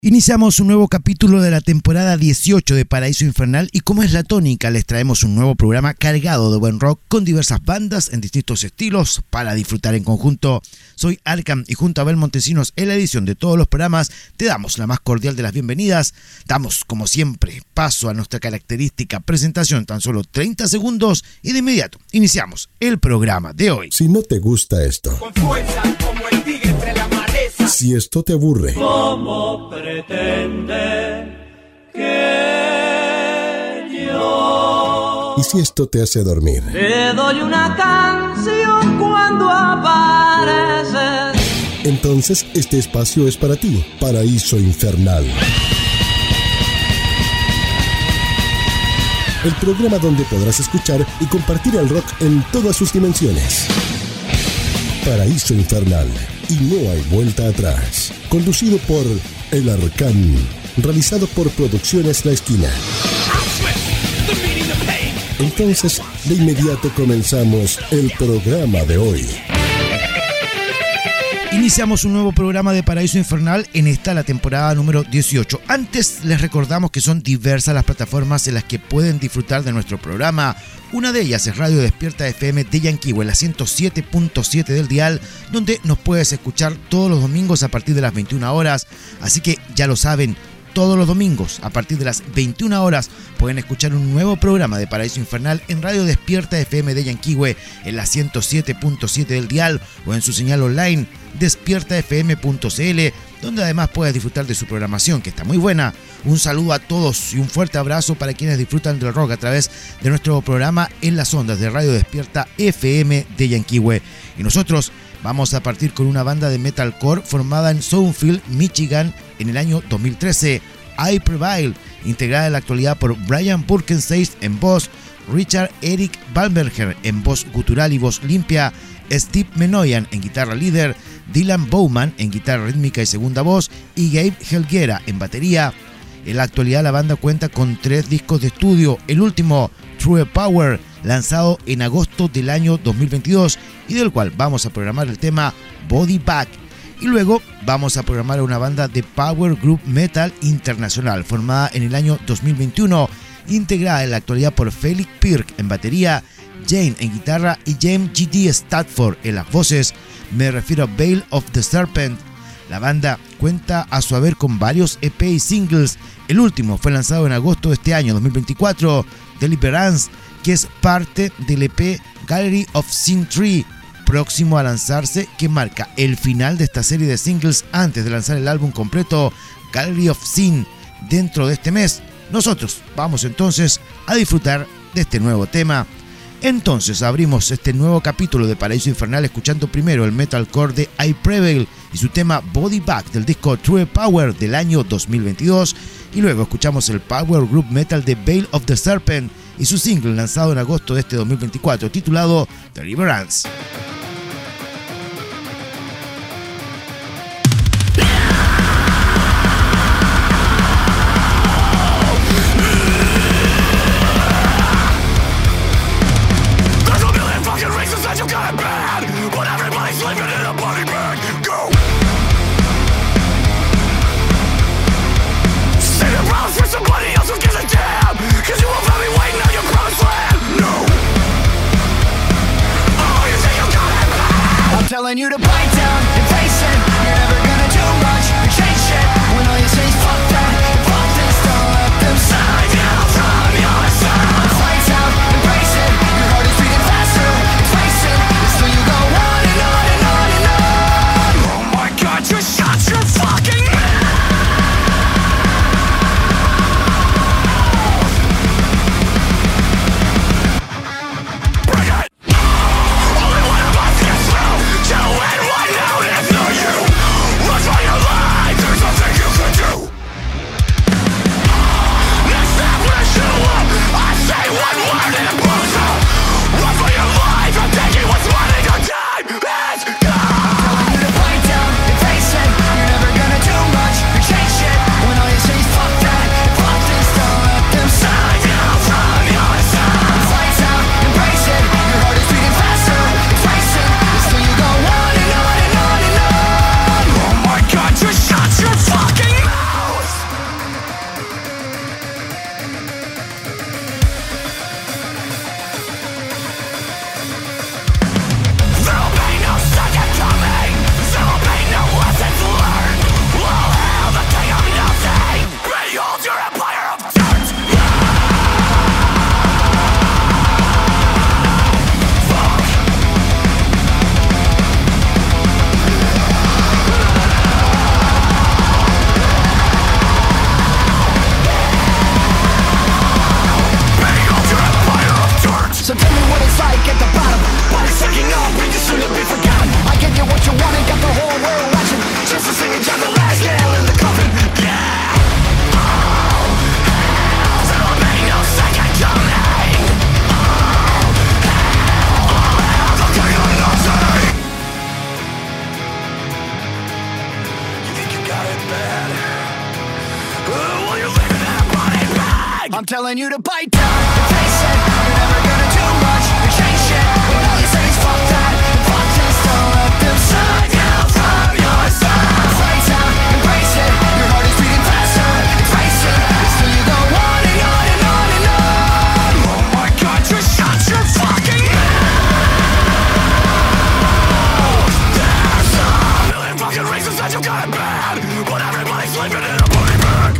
Iniciamos un nuevo capítulo de la temporada 18 de Paraíso Infernal y como es la tónica les traemos un nuevo programa cargado de buen rock con diversas bandas en distintos estilos para disfrutar en conjunto. Soy Arkham y junto a Abel Montesinos en la edición de todos los programas te damos la más cordial de las bienvenidas. Damos como siempre paso a nuestra característica presentación, tan solo 30 segundos y de inmediato iniciamos el programa de hoy. Si no te gusta esto, con fuerza como el tigre entre la maleza. Si esto te aburre, ¿cómo pretende que yo? Y si esto te hace dormir, Te doy una canción cuando apareces. Entonces este espacio es para ti. Paraíso Infernal. El programa donde podrás escuchar y compartir el rock en todas sus dimensiones. Paraíso Infernal. Y no hay vuelta atrás. Conducido por El Arcán. Realizado por Producciones La Esquina. Entonces, de inmediato comenzamos el programa de hoy. Iniciamos un nuevo programa de Paraíso Infernal en esta la temporada número 18. Antes les recordamos que son diversas las plataformas en las que pueden disfrutar de nuestro programa. Una de ellas es Radio Despierta FM de Yanquihue, la 107.7 del dial, donde nos puedes escuchar todos los domingos a partir de las 21 horas. Así que ya lo saben, todos los domingos a partir de las 21 horas pueden escuchar un nuevo programa de Paraíso Infernal en Radio Despierta FM de Yanquihue en la 107.7 del dial o en su señal online despiertafm.cl, donde además puedes disfrutar de su programación que está muy buena. Un saludo a todos y un fuerte abrazo para quienes disfrutan del rock a través de nuestro programa en las ondas de Radio Despierta FM de Yanquihue. Y nosotros vamos a partir con una banda de metalcore formada en Soundfield, Michigan en el año 2013, I Prevail, integrada en la actualidad por Brian Burkenseis en voz, Richard Eric Balberger en voz gutural y voz limpia, Steve Menoyan en guitarra líder, Dylan Bowman en guitarra rítmica y segunda voz y Gabe Helguera en batería. En la actualidad la banda cuenta con 3 discos de estudio, el último, True Power, lanzado en agosto del año 2022 y del cual vamos a programar el tema Body Back. Y luego vamos a programar a una banda de Power Group Metal internacional formada en el año 2021, integrada en la actualidad por Felix Pirk en batería, Jane en guitarra y James G.D. Stafford en las voces. Me refiero a Veil of the Serpent. La banda cuenta a su haber con varios EP y singles. El último fue lanzado en agosto de este año 2024, Deliverance, que es parte del EP Gallery of Sin 3, próximo a lanzarse, que marca el final de esta serie de singles antes de lanzar el álbum completo Gallery of Sin dentro de este mes. Nosotros vamos entonces a disfrutar de este nuevo tema. Entonces abrimos este nuevo capítulo de Paraíso Infernal escuchando primero el metalcore de I Prevail y su tema Body Back del disco True Power del año 2022 y luego escuchamos el Power Group Metal de Veil of the Serpent y su single lanzado en agosto de este 2024 titulado Deliverance. You I'm telling you to bite down and face it. You're never gonna do much to change shit. When all you say is fuck that and fuck this, don't let them shut you from yourself. Fight down, embrace it. Your heart is beating faster. Embrace it. Still you go on and on and on and on. Oh my God, just shut your fucking mouth. There's a million fucking reasons that you got it bad, but everybody's living in a body bag.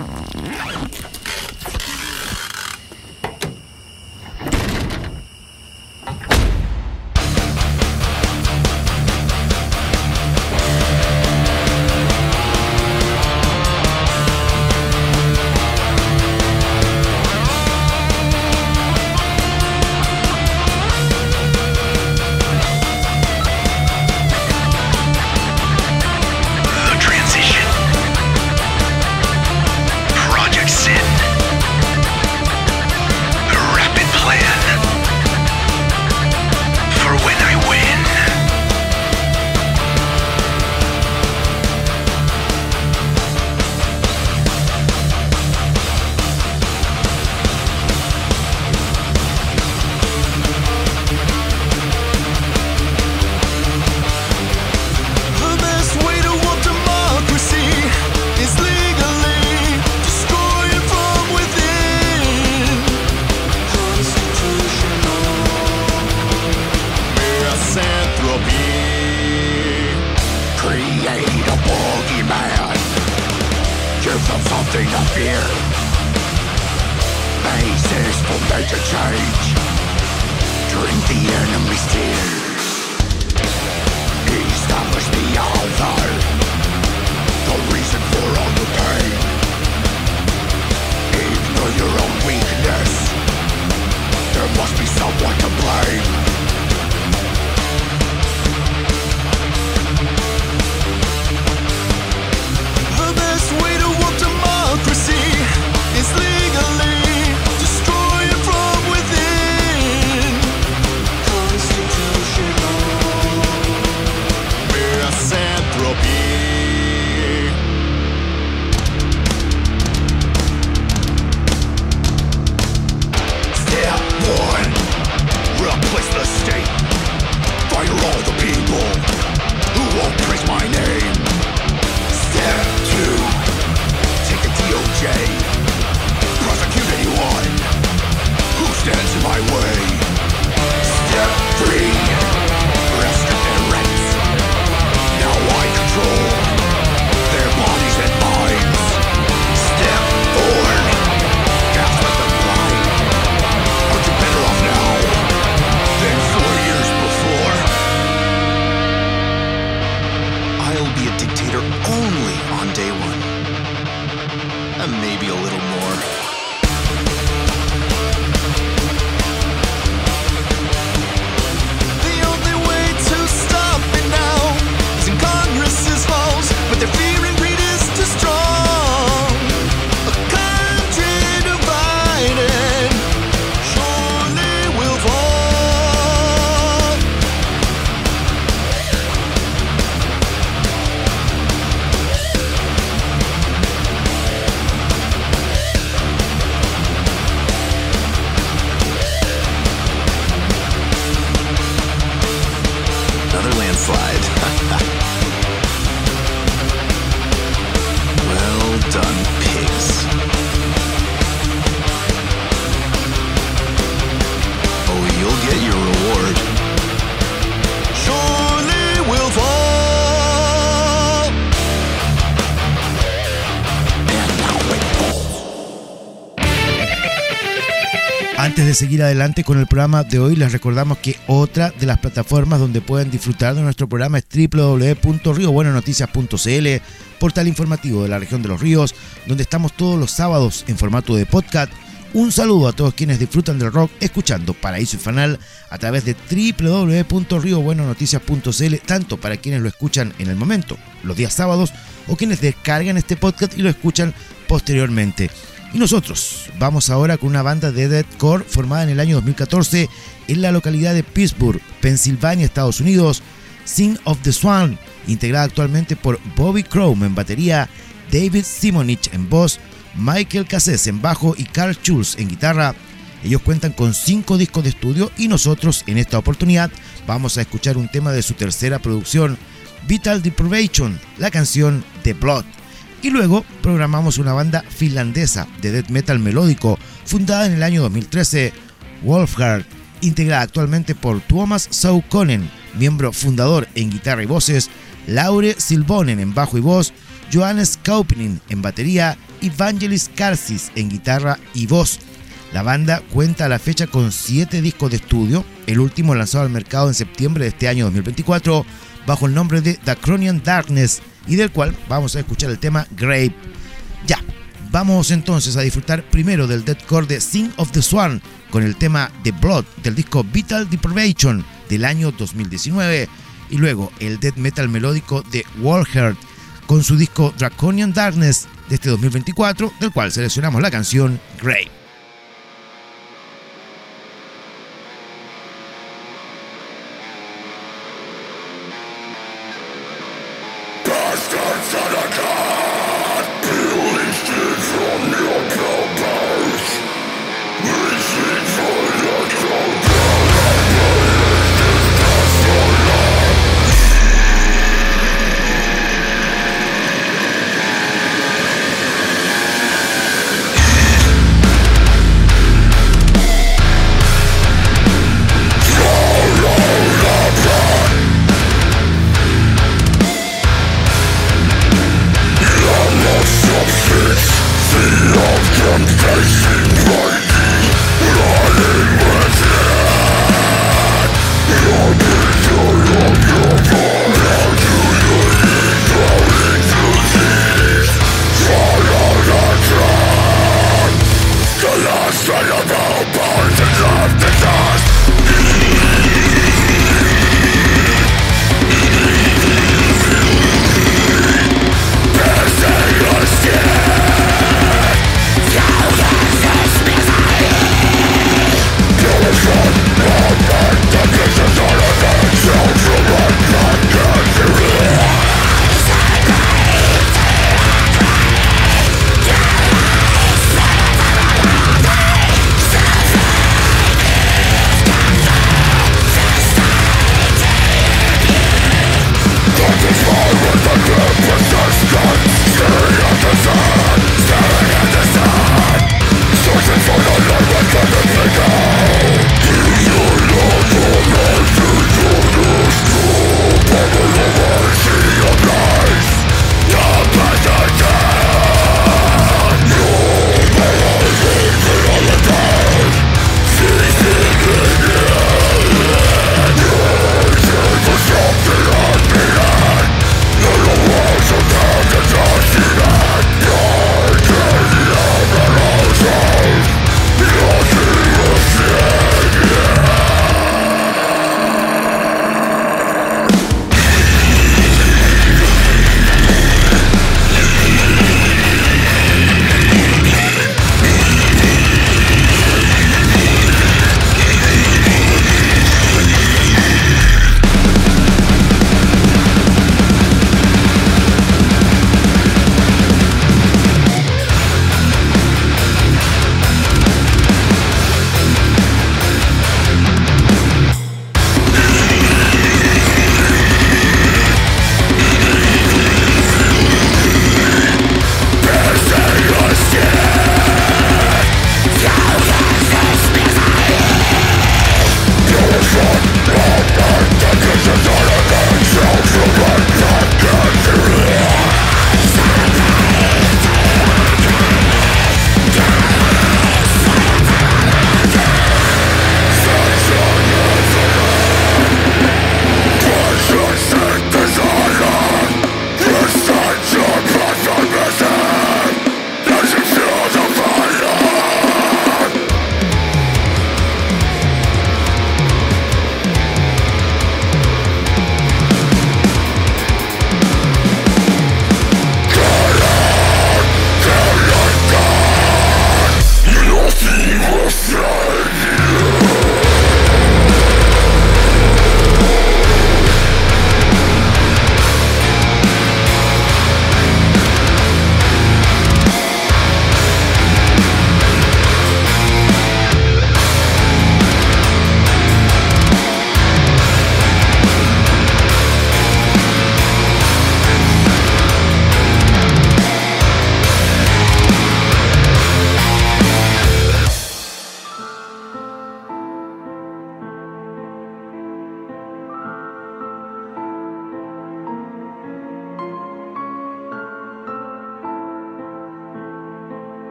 Antes de seguir adelante con el programa de hoy, les recordamos que otra de las plataformas donde pueden disfrutar de nuestro programa es www.riobuenanoticias.cl, portal informativo de la región de los ríos, donde estamos todos los sábados en formato de podcast. Un saludo a todos quienes disfrutan del rock escuchando Paraíso Infernal a través de www.riobuenanoticias.cl, tanto para quienes lo escuchan en el momento, los días sábados, o quienes descargan este podcast y lo escuchan posteriormente. Y nosotros vamos ahora con una banda de deathcore formada en el año 2014 en la localidad de Pittsburgh, Pensilvania, Estados Unidos, Sing of the Swan, integrada actualmente por Bobby Crome en batería, David Simonich en voz, Michael Cassés en bajo y Carl Schulz en guitarra. Ellos cuentan con 5 discos de estudio y nosotros en esta oportunidad vamos a escuchar un tema de su tercera producción, Vital Deprivation, la canción The Blood. Y luego programamos una banda finlandesa de death metal melódico fundada en el año 2013, Wolfheart, integrada actualmente por Tuomas Saukonen, miembro fundador en guitarra y voces, Laure Silvonen en bajo y voz, Johannes Kaupinen en batería y Vangelis Karsis en guitarra y voz. La banda cuenta a la fecha con 7 discos de estudio, el último lanzado al mercado en septiembre de este año 2024 bajo el nombre de Draconian Darkness, y del cual vamos a escuchar el tema Grave. Ya, vamos entonces a disfrutar primero del deathcore de Sing of the Swan con el tema The Blood del disco Vital Deprivation del año 2019 y luego el death metal melódico de Wolfheart con su disco Draconian Darkness de este 2024, del cual seleccionamos la canción Grave.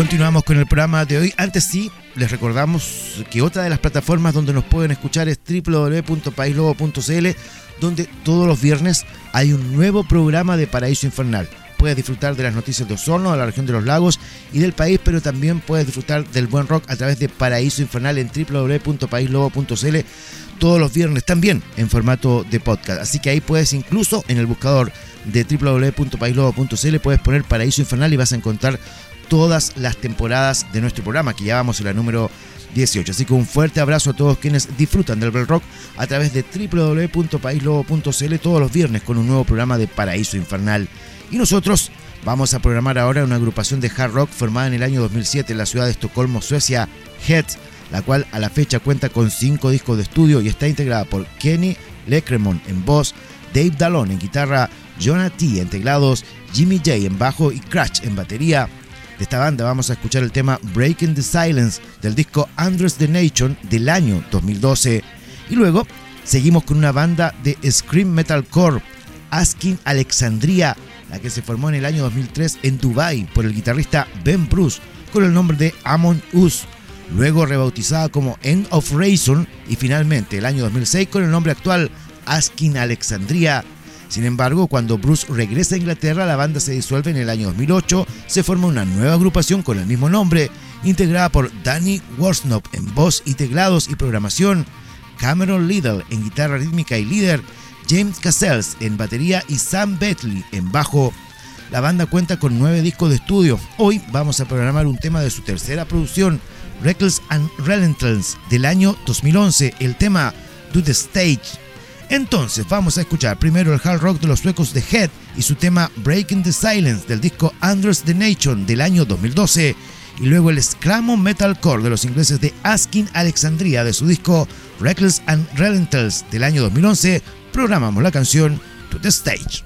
Continuamos con el programa de hoy. Antes sí, les recordamos que otra de las plataformas donde nos pueden escuchar es www.paislobo.cl, donde todos los viernes hay un nuevo programa de Paraíso Infernal. Puedes disfrutar de las noticias de Osorno, de la región de los lagos y del país, pero también puedes disfrutar del buen rock a través de Paraíso Infernal en www.paislobo.cl todos los viernes, también en formato de podcast. Así que ahí puedes, incluso en el buscador de www.paislobo.cl, puedes poner Paraíso Infernal y vas a encontrar todas las temporadas de nuestro programa, que ya vamos en la número 18. Así que un fuerte abrazo a todos quienes disfrutan del bel rock a través de www.paislobo.cl todos los viernes con un nuevo programa de Paraíso Infernal. Y nosotros vamos a programar ahora una agrupación de hard rock formada en el año 2007 en la ciudad de Estocolmo, Suecia, Head, la cual a la fecha cuenta con 5 discos de estudio y está integrada por Kenny Leckremont en voz, Dave Dallon en guitarra, Jonah T en teclados, Jimmy J en bajo y Crash en batería. De esta banda vamos a escuchar el tema Breaking the Silence del disco Under the Nation del año 2012. Y luego seguimos con una banda de Scream Metalcore, Asking Alexandria, la que se formó en el año 2003 en Dubai por el guitarrista Ben Bruce con el nombre de Amon Us, luego rebautizada como End of Reason y finalmente el año 2006 con el nombre actual Asking Alexandria. Sin embargo, cuando Bruce regresa a Inglaterra, la banda se disuelve en el año 2008, se forma una nueva agrupación con el mismo nombre, integrada por Danny Worsnop en voz y teclados y programación, Cameron Liddell en guitarra rítmica y líder, James Cassells en batería y Sam Betley en bajo. La banda cuenta con 9 discos de estudio. Hoy vamos a programar un tema de su tercera producción, Reckless and Relentless, del año 2011, el tema Do the Stage. Entonces vamos a escuchar primero el hard rock de los suecos de Head y su tema Breaking the Silence del disco Under the Nation del año 2012 y luego el screamo metalcore de los ingleses de Asking Alexandria de su disco Reckless and Relentless del año 2011. Programamos la canción To the Stage.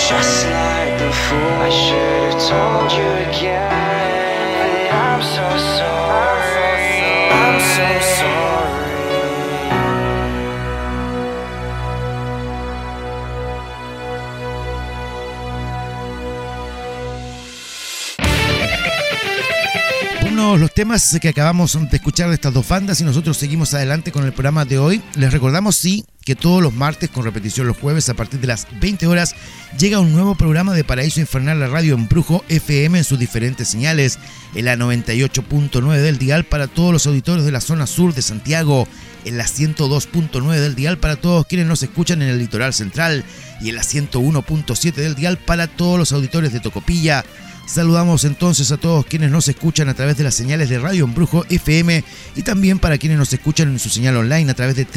just like before. I should have told you again. I'm so sorry. I'm so sorry. Los temas que acabamos de escuchar de estas dos bandas y nosotros seguimos adelante con el programa de hoy. Les recordamos, sí, que todos los martes, con repetición los jueves a partir de las 20 horas, llega un nuevo programa de Paraíso Infernal, la radio Embrujo FM en sus diferentes señales, en la 98.9 del dial para todos los auditores de la zona sur de Santiago, en la 102.9 del dial para todos quienes nos escuchan en el litoral central y en la 101.7 del dial para todos los auditores de Tocopilla. Saludamos entonces a todos quienes nos escuchan a través de las señales de Radio Embrujo FM y también para quienes nos escuchan en su señal online a través de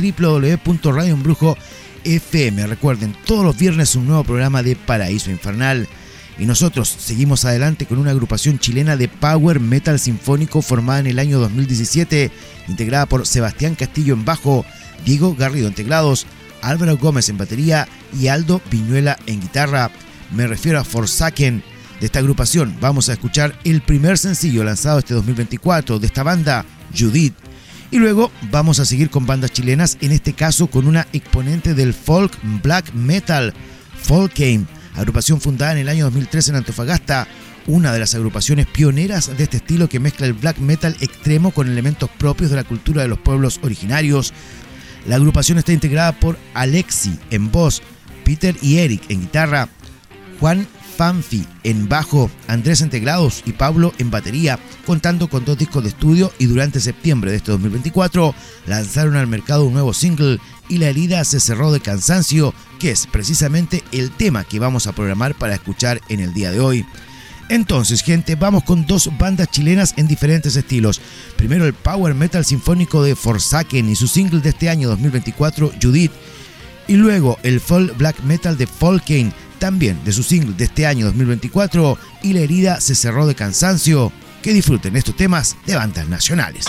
www.radioembrujo.fm. Recuerden, todos los viernes un nuevo programa de Paraíso Infernal. Y nosotros seguimos adelante con una agrupación chilena de power metal sinfónico formada en el año 2017, integrada por Sebastián Castillo en bajo, Diego Garrido en teclados, Álvaro Gómez en batería y Aldo Viñuela en guitarra. Me refiero a Forsaken. De esta agrupación vamos a escuchar el primer sencillo lanzado este 2024 de esta banda, Judith. Y luego vamos a seguir con bandas chilenas, en este caso con una exponente del folk black metal, Folkane, agrupación fundada en el año 2013 en Antofagasta, una de las agrupaciones pioneras de este estilo que mezcla el black metal extremo con elementos propios de la cultura de los pueblos originarios. La agrupación está integrada por Alexi en voz, Peter y Eric en guitarra, Juan Fanfi en bajo, Andrés en teclados y Pablo en batería, contando con 2 discos de estudio, y durante septiembre de este 2024 lanzaron al mercado un nuevo single, Y la herida se cerró de cansancio, que es precisamente el tema que vamos a programar para escuchar en el día de hoy. Entonces, gente, vamos con 2 bandas chilenas en diferentes estilos. Primero el power metal sinfónico de Forsaken y su single de este año 2024, Judith, y luego el folk black metal de Folkane, también de su single de este año 2024, Y la herida se cerró de cansancio. Que disfruten estos temas de bandas nacionales.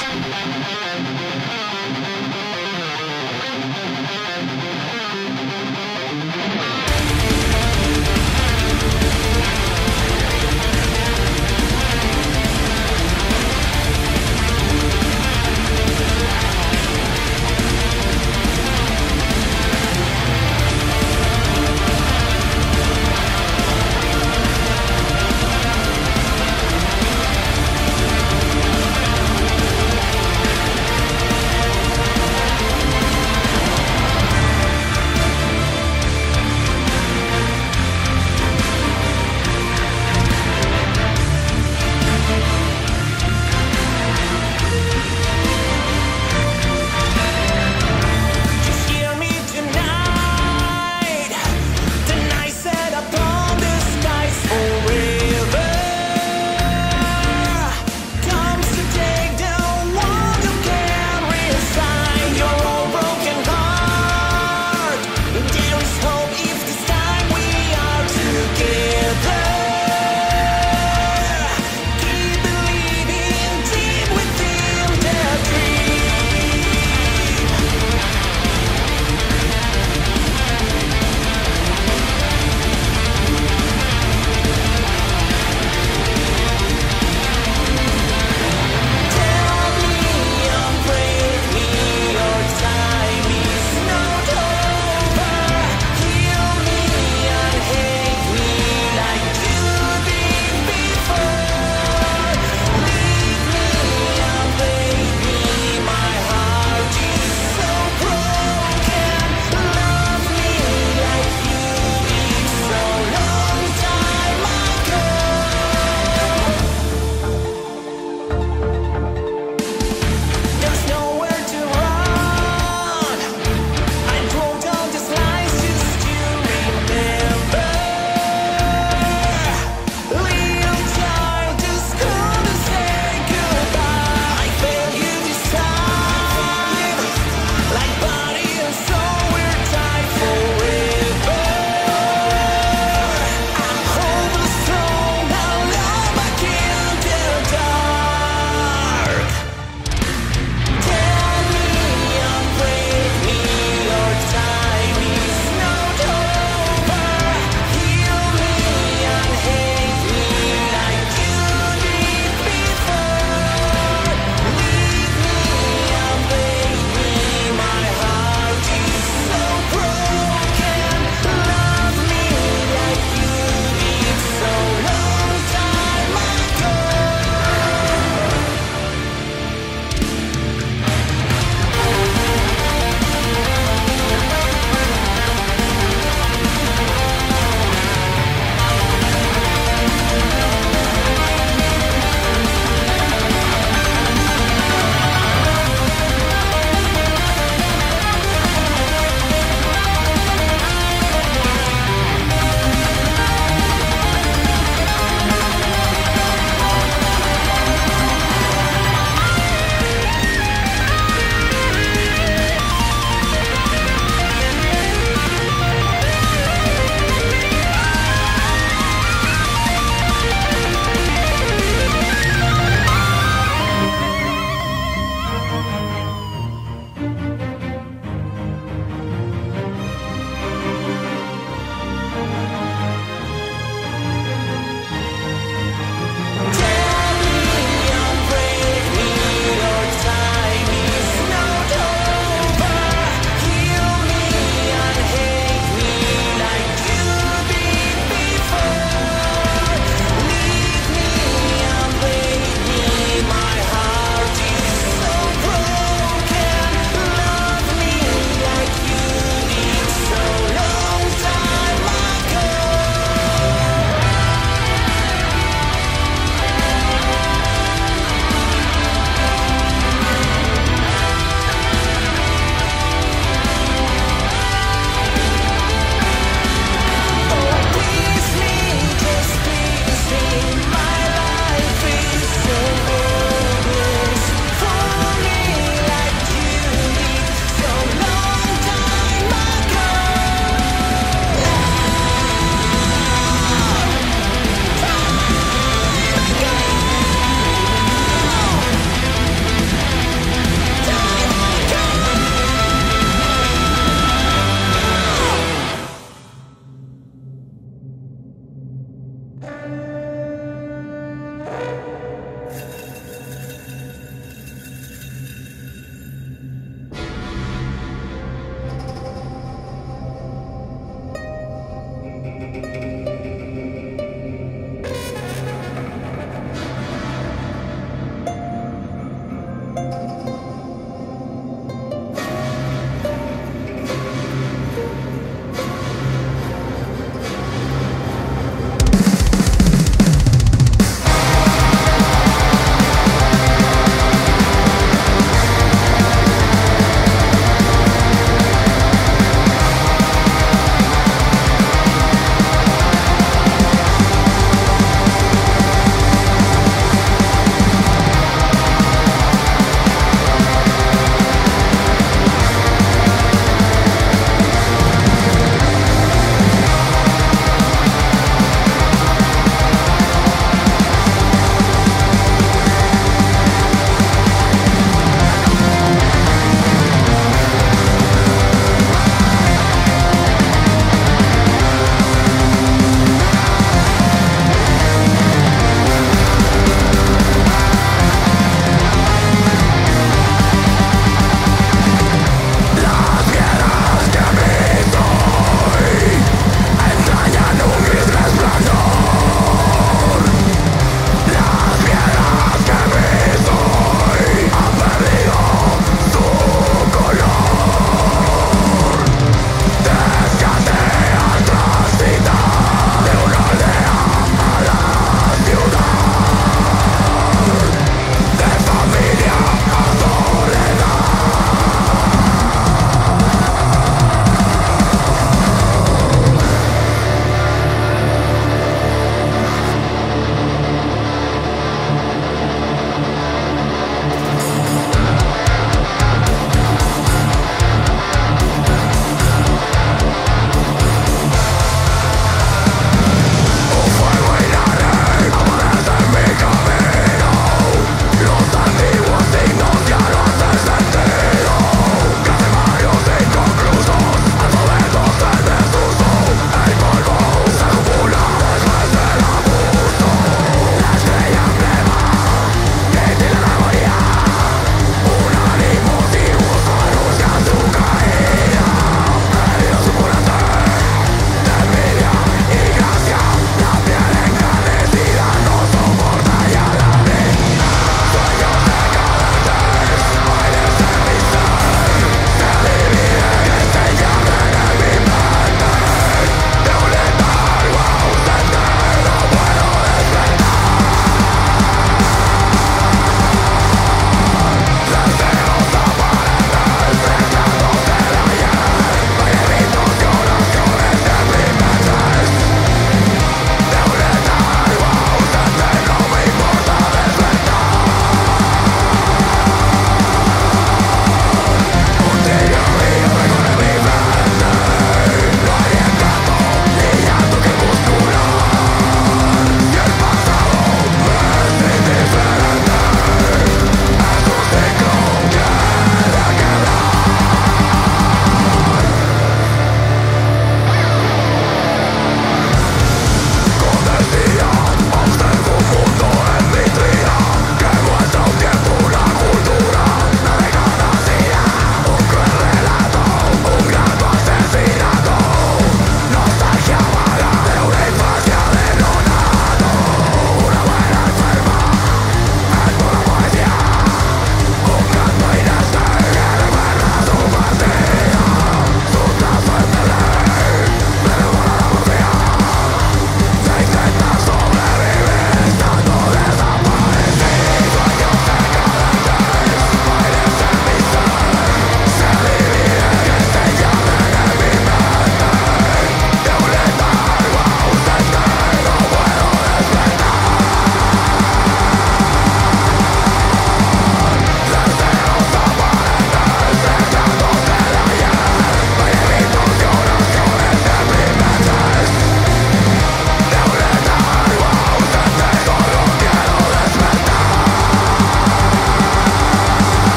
I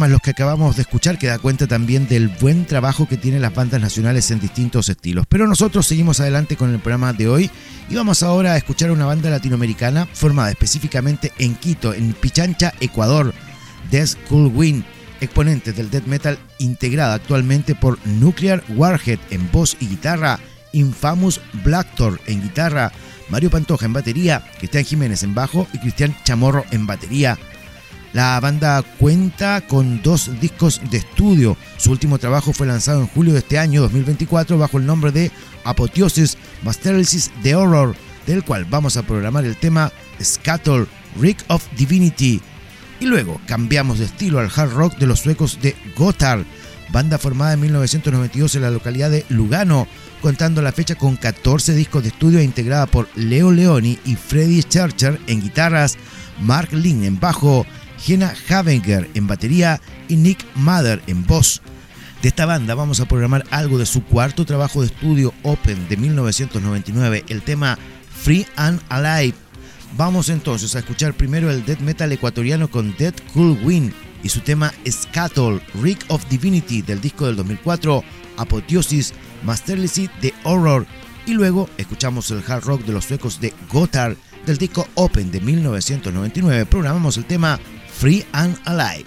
temas los que acabamos de escuchar, que da cuenta también del buen trabajo que tienen las bandas nacionales en distintos estilos. Pero nosotros seguimos adelante con el programa de hoy y vamos ahora a escuchar a una banda latinoamericana formada específicamente en Quito, en Pichancha, Ecuador, Death Cool Wind, exponentes del death metal, integrada actualmente por Nuclear Warhead en voz y guitarra, Infamous Blackthorn en guitarra, Mario Pantoja en batería, Cristian Jiménez en bajo y Cristian Chamorro en batería. La banda cuenta con 2 discos de estudio. Su último trabajo fue lanzado en julio de este año 2024 bajo el nombre de Apotheosis Masterlysis The Horror, del cual vamos a programar el tema Scuttle, Reek of Divinity. Y luego cambiamos de estilo al hard rock de los suecos de Gotthard, banda formada en 1992 en la localidad de Lugano, contando la fecha con 14 discos de estudio e integrada por Leo Leoni y Freddy Schercher en guitarras, Mark Lin en bajo, Jenna Havenger en batería y Nick Mather en voz. De esta banda vamos a programar algo de su cuarto trabajo de estudio Open de 1999, el tema Free and Alive. Vamos entonces a escuchar primero el death metal ecuatoriano con Death Cool Wind y su tema Scuttle, Reek of Divinity del disco del 2004, Apotheosis Masterlysis The Horror, y luego escuchamos el hard rock de los suecos de Gotthard del disco Open de 1999. Programamos el tema Free and Alive.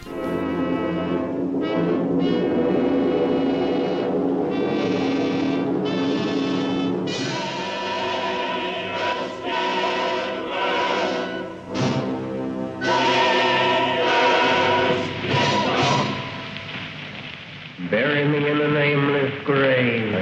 Bury me in a nameless grave.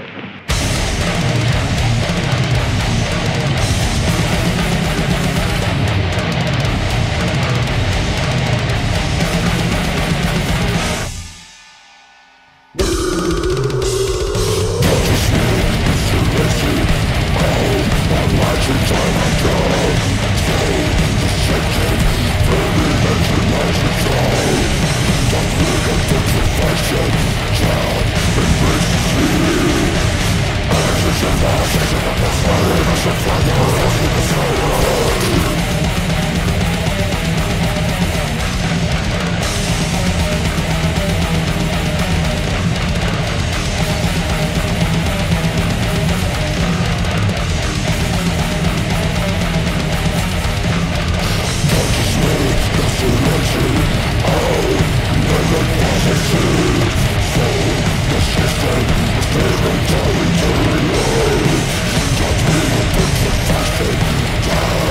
Fashion,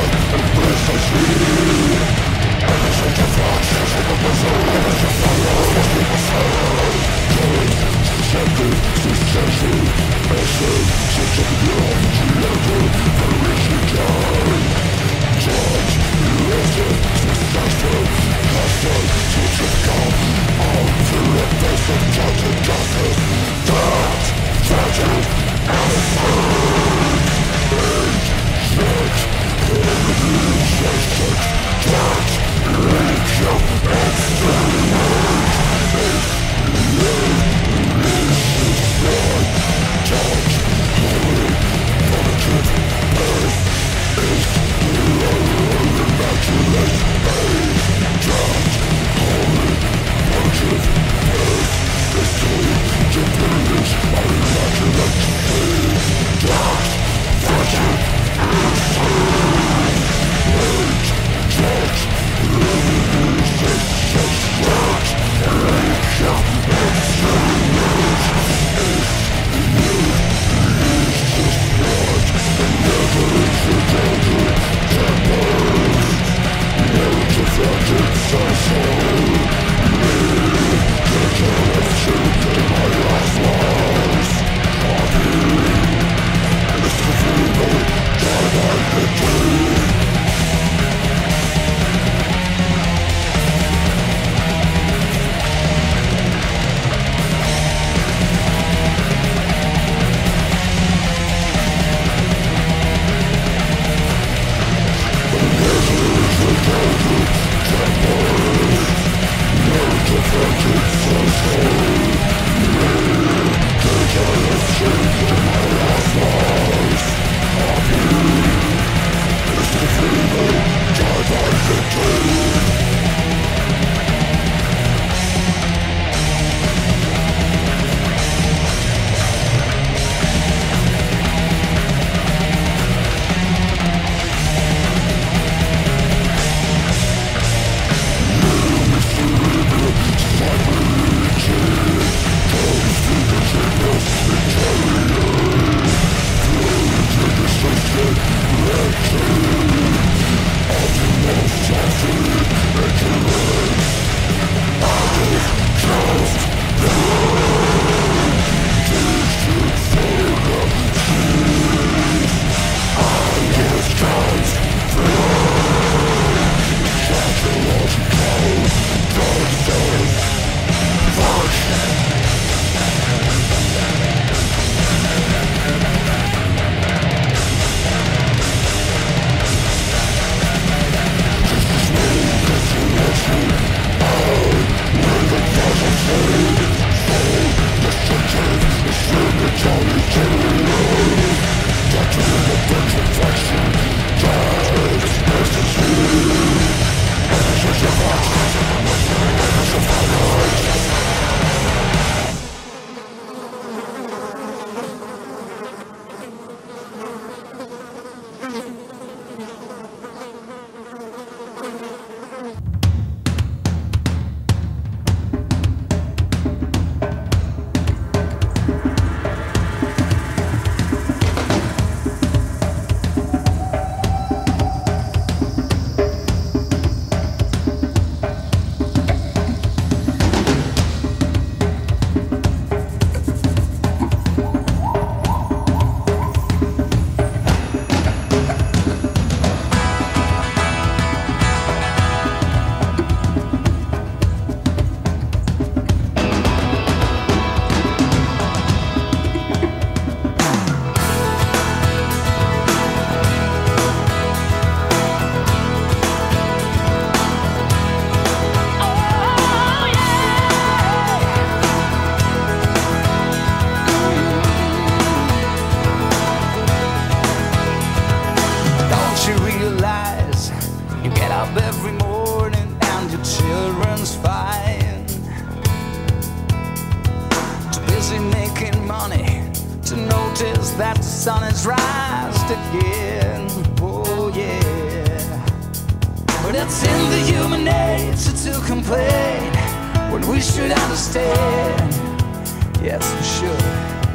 sun has rised again. Oh yeah. But it's in the human nature to complain when we should understand. Yes, we should.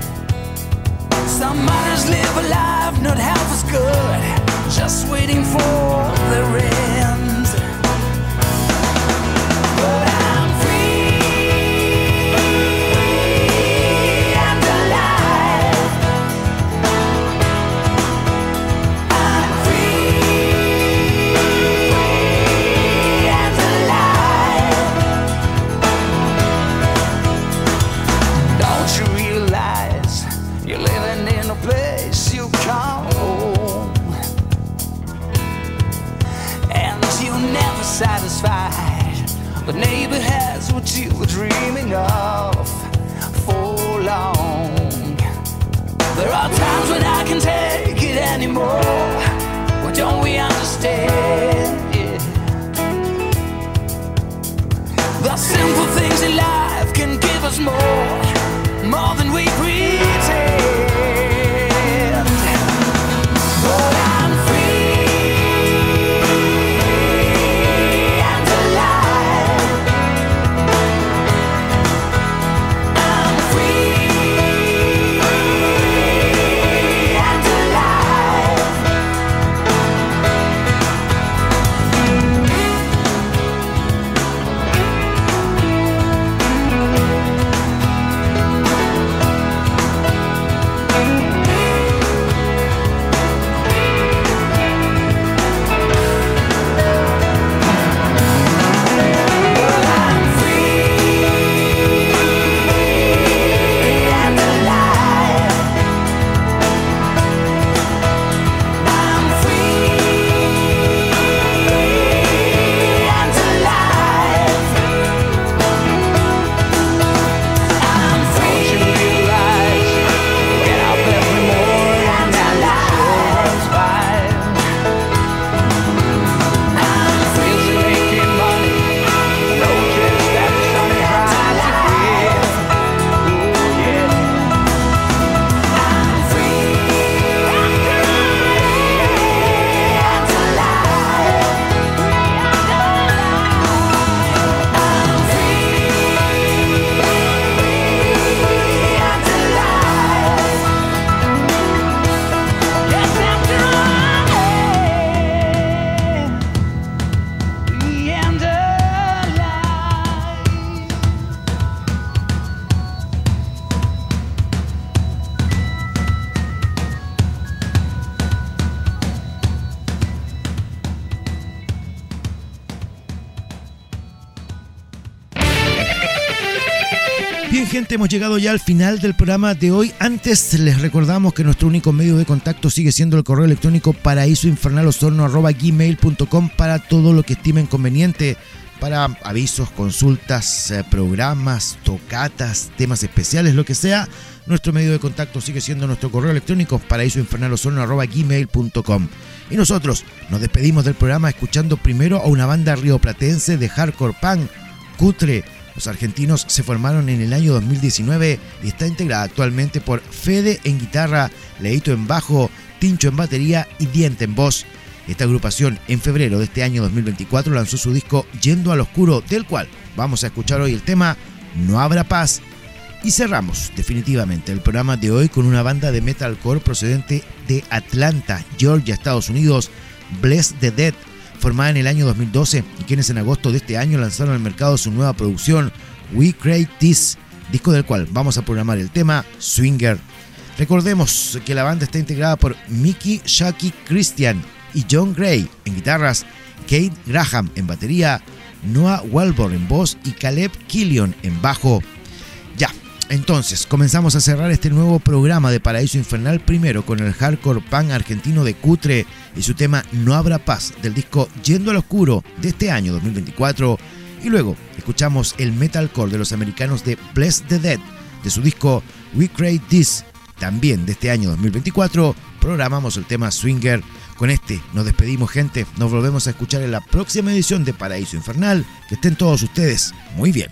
Some others live a life not half as good, just waiting for their end. But I'm free and alive. I'm free and alive. Don't you realize you're living in a place you call home, and you're never satisfied? The neighbor has what you were dreaming of for long. There are times when I can't take it anymore. But don't we understand? Yeah. The simple things in life can give us more than we pretend. But I'm free and alive. I'm free and alive. Bien, gente, hemos llegado ya al final del programa de hoy. Antes les recordamos que nuestro único medio de contacto sigue siendo el correo electrónico paraísoinfernalosorno@gmail.com para todo lo que estimen conveniente, para avisos, consultas, programas, tocatas, temas especiales, lo que sea. Nuestro medio de contacto sigue siendo nuestro correo electrónico paraísoinfernalosorno@gmail.com. Y nosotros nos despedimos del programa escuchando primero a una banda rioplatense de hardcore punk, Cutre. Los argentinos se formaron en el año 2019 y está integrada actualmente por Fede en guitarra, Leito en bajo, Tincho en batería y Diente en voz. Esta agrupación en febrero de este año 2024 lanzó su disco Yendo al Oscuro, del cual vamos a escuchar hoy el tema No Habrá Paz. Y cerramos definitivamente el programa de hoy con una banda de metalcore procedente de Atlanta, Georgia, Estados Unidos, Bless the Dead, formada en el año 2012 y quienes en agosto de este año lanzaron al mercado su nueva producción We Create This, disco del cual vamos a programar el tema Swinger. Recordemos que la banda está integrada por Mickey Shaki Christian y John Gray en guitarras, Kate Graham en batería, Noah Walborn en voz y Caleb Killion en bajo. Ya, entonces comenzamos a cerrar este nuevo programa de Paraíso Infernal primero con el hardcore punk argentino de Cutre y su tema No Habrá Paz del disco Yendo al Oscuro de este año 2024, y luego escuchamos el metalcore de los americanos de Bless the Dead de su disco We Create This también de este año 2024. Programamos el tema Swinger. Con este nos despedimos, gente. Nos volvemos a escuchar en la próxima edición de Paraíso Infernal. Que estén todos ustedes muy bien.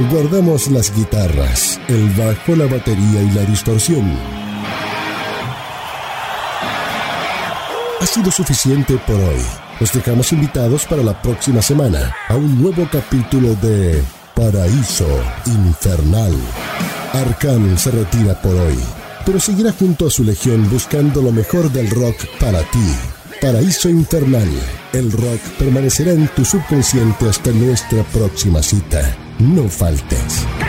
Guardamos las guitarras, el bajo, la batería y la distorsión. Ha sido suficiente por hoy. Los dejamos invitados para la próxima semana a un nuevo capítulo de Paraíso Infernal. Arkan se retira por hoy, pero seguirá junto a su legión buscando lo mejor del rock para ti. Paraíso Infernal. El rock permanecerá en tu subconsciente hasta nuestra próxima cita. No faltes.